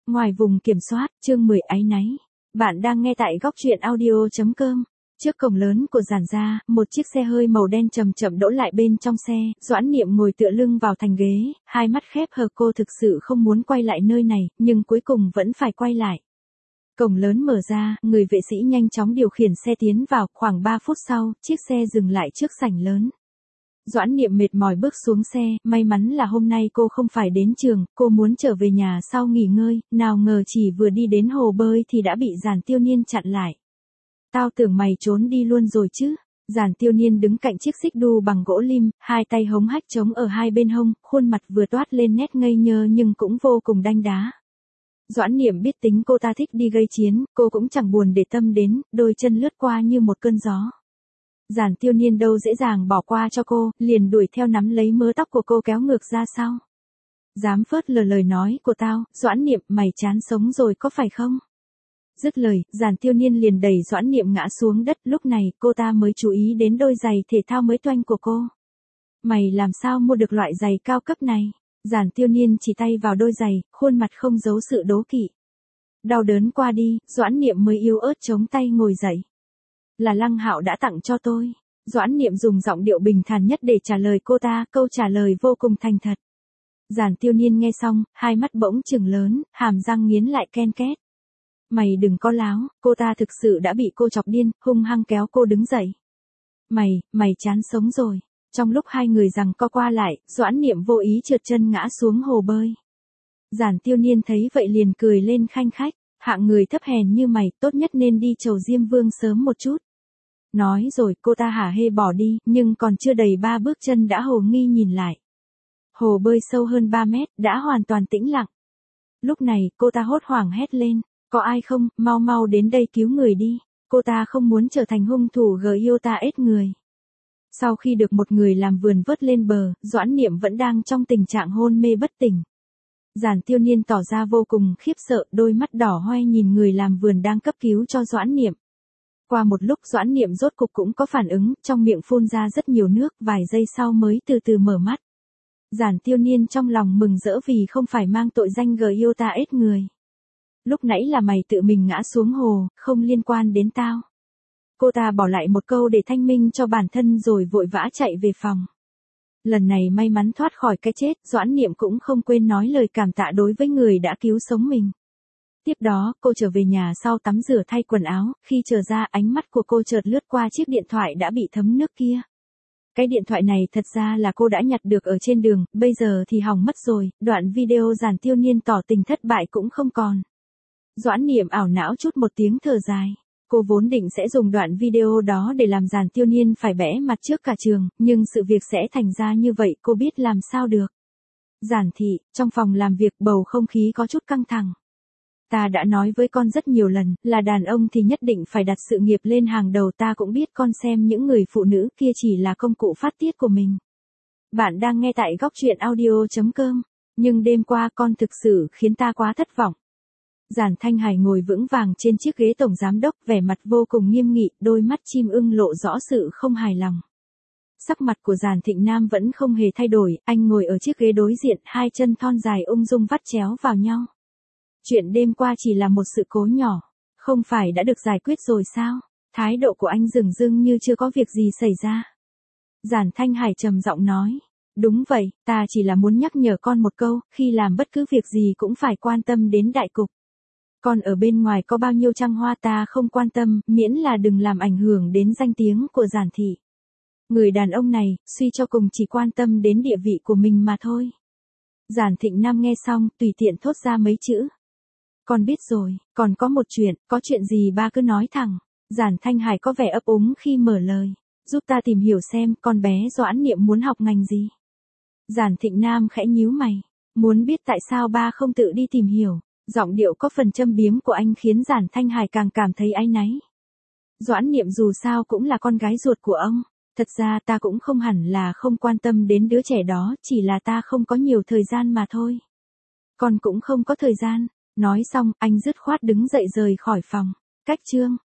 Ngoài vùng kiểm soát, chương 10 áy náy. Bạn đang nghe tại góc truyện audio.com. Trước cổng lớn của Giản gia, một chiếc xe hơi màu đen chậm chậm đỗ lại bên trong xe, Doãn Niệm ngồi tựa lưng vào thành ghế, hai mắt khép hờ, cô thực sự không muốn quay lại nơi này, nhưng cuối cùng vẫn phải quay lại. Cổng lớn mở ra, người vệ sĩ nhanh chóng điều khiển xe tiến vào, khoảng 3 phút sau, chiếc xe dừng lại trước sảnh lớn. Doãn Niệm mệt mỏi bước xuống xe, may mắn là hôm nay cô không phải đến trường, cô muốn trở về nhà sau nghỉ ngơi, nào ngờ chỉ vừa đi đến hồ bơi thì đã bị Giản Tiêu Niên chặn lại. Tao tưởng mày trốn đi luôn rồi chứ. Giản Tiêu Niên đứng cạnh chiếc xích đu bằng gỗ lim, hai tay hống hách trống ở hai bên hông, khuôn mặt vừa toát lên nét ngây nhơ nhưng cũng vô cùng đanh đá. Doãn Niệm biết tính cô ta thích đi gây chiến, cô cũng chẳng buồn để tâm đến, đôi chân lướt qua như một cơn gió. Giản Tiêu Niên đâu dễ dàng bỏ qua cho cô, liền đuổi theo nắm lấy mớ tóc của cô kéo ngược ra sau. Dám phớt lờ lời nói của tao, Doãn Niệm, mày chán sống rồi có phải không? Dứt lời, Giản Tiêu Niên liền đẩy Doãn Niệm ngã xuống đất, lúc này cô ta mới chú ý đến đôi giày thể thao mới toanh của cô. Mày làm sao mua được loại giày cao cấp này? Giản Tiêu Niên chỉ tay vào đôi giày, khuôn mặt không giấu sự đố kỵ. Đau đớn qua đi, Doãn Niệm mới yếu ớt chống tay ngồi dậy. Là Lăng Hạo đã tặng cho tôi. Doãn Niệm dùng giọng điệu bình thản nhất để trả lời cô ta, câu trả lời vô cùng thành thật. Giản Tiêu Niên nghe xong, hai mắt bỗng trừng lớn, hàm răng nghiến lại ken két. Mày đừng có láo, cô ta thực sự đã bị cô chọc điên, hung hăng kéo cô đứng dậy. Mày chán sống rồi. Trong lúc hai người giằng co qua lại, Doãn Niệm vô ý trượt chân ngã xuống hồ bơi. Giản Tiêu Niên thấy vậy liền cười lên khanh khách, hạng người thấp hèn như mày, tốt nhất nên đi chầu Diêm Vương sớm một chút. Nói rồi cô ta hả hê bỏ đi, nhưng còn chưa đầy 3 bước chân đã hồ nghi nhìn lại. Hồ bơi sâu hơn 3 mét, đã hoàn toàn tĩnh lặng. Lúc này, cô ta hốt hoảng hét lên, có ai không, mau đến đây cứu người đi. Cô ta không muốn trở thành hung thủ Giota ết người. Sau khi được một người làm vườn vớt lên bờ, Doãn Niệm vẫn đang trong tình trạng hôn mê bất tỉnh. Giản Tiêu Niên tỏ ra vô cùng khiếp sợ, đôi mắt đỏ hoe nhìn người làm vườn đang cấp cứu cho Doãn Niệm. Qua một lúc Doãn Niệm rốt cục cũng có phản ứng, trong miệng phun ra rất nhiều nước, vài giây sau mới từ từ mở mắt. Giản Tiêu Niên trong lòng mừng rỡ vì không phải mang tội danh Giota ết người. Lúc nãy là mày tự mình ngã xuống hồ, không liên quan đến tao. Cô ta bỏ lại một câu để thanh minh cho bản thân rồi vội vã chạy về phòng. Lần này may mắn thoát khỏi cái chết, Doãn Niệm cũng không quên nói lời cảm tạ đối với người đã cứu sống mình. Tiếp đó, cô trở về nhà sau tắm rửa thay quần áo, khi trở ra ánh mắt của cô chợt lướt qua chiếc điện thoại đã bị thấm nước kia. Cái điện thoại này thật ra là cô đã nhặt được ở trên đường, bây giờ thì hỏng mất rồi, đoạn video Giản Tiêu Niên tỏ tình thất bại cũng không còn. Doãn Niệm ảo não chút một tiếng thở dài. Cô vốn định sẽ dùng đoạn video đó để làm Giản Tiêu Niên phải bẽ mặt trước cả trường, nhưng sự việc sẽ thành ra như vậy cô biết làm sao được. Giản thị, trong phòng làm việc bầu không khí có chút căng thẳng. Ta đã nói với con rất nhiều lần, là đàn ông thì nhất định phải đặt sự nghiệp lên hàng đầu, ta cũng biết con xem những người phụ nữ kia chỉ là công cụ phát tiết của mình. Bạn đang nghe tại góc truyện audio.com, nhưng đêm qua con thực sự khiến ta quá thất vọng. Giản Thanh Hải ngồi vững vàng trên chiếc ghế tổng giám đốc, vẻ mặt vô cùng nghiêm nghị, đôi mắt chim ưng lộ rõ sự không hài lòng. Sắc mặt của Giản Thịnh Nam vẫn không hề thay đổi, anh ngồi ở chiếc ghế đối diện, hai chân thon dài ung dung vắt chéo vào nhau. Chuyện đêm qua chỉ là một sự cố nhỏ, không phải đã được giải quyết rồi sao? Thái độ của anh dửng dưng như chưa có việc gì xảy ra. Giản Thanh Hải trầm giọng nói, đúng vậy, ta chỉ là muốn nhắc nhở con một câu, khi làm bất cứ việc gì cũng phải quan tâm đến đại cục. Còn ở bên ngoài có bao nhiêu trăng hoa ta không quan tâm, miễn là đừng làm ảnh hưởng đến danh tiếng của Giản thị. Người đàn ông này, suy cho cùng chỉ quan tâm đến địa vị của mình mà thôi. Giản Thịnh Nam nghe xong, tùy tiện thốt ra mấy chữ. Con biết rồi, còn có một chuyện, có chuyện gì ba cứ nói thẳng. Giản Thanh Hải có vẻ ấp úng khi mở lời. Giúp ta tìm hiểu xem con bé Doãn Niệm muốn học ngành gì. Giản Thịnh Nam khẽ nhíu mày. Muốn biết tại sao ba không tự đi tìm hiểu. Giọng điệu có phần châm biếm của anh khiến Giản Thanh Hải càng cảm thấy áy náy. Doãn Niệm dù sao cũng là con gái ruột của ông. Thật ra ta cũng không hẳn là không quan tâm đến đứa trẻ đó, chỉ là ta không có nhiều thời gian mà thôi. Con cũng không có thời gian. Nói xong, anh dứt khoát đứng dậy rời khỏi phòng. Cách chương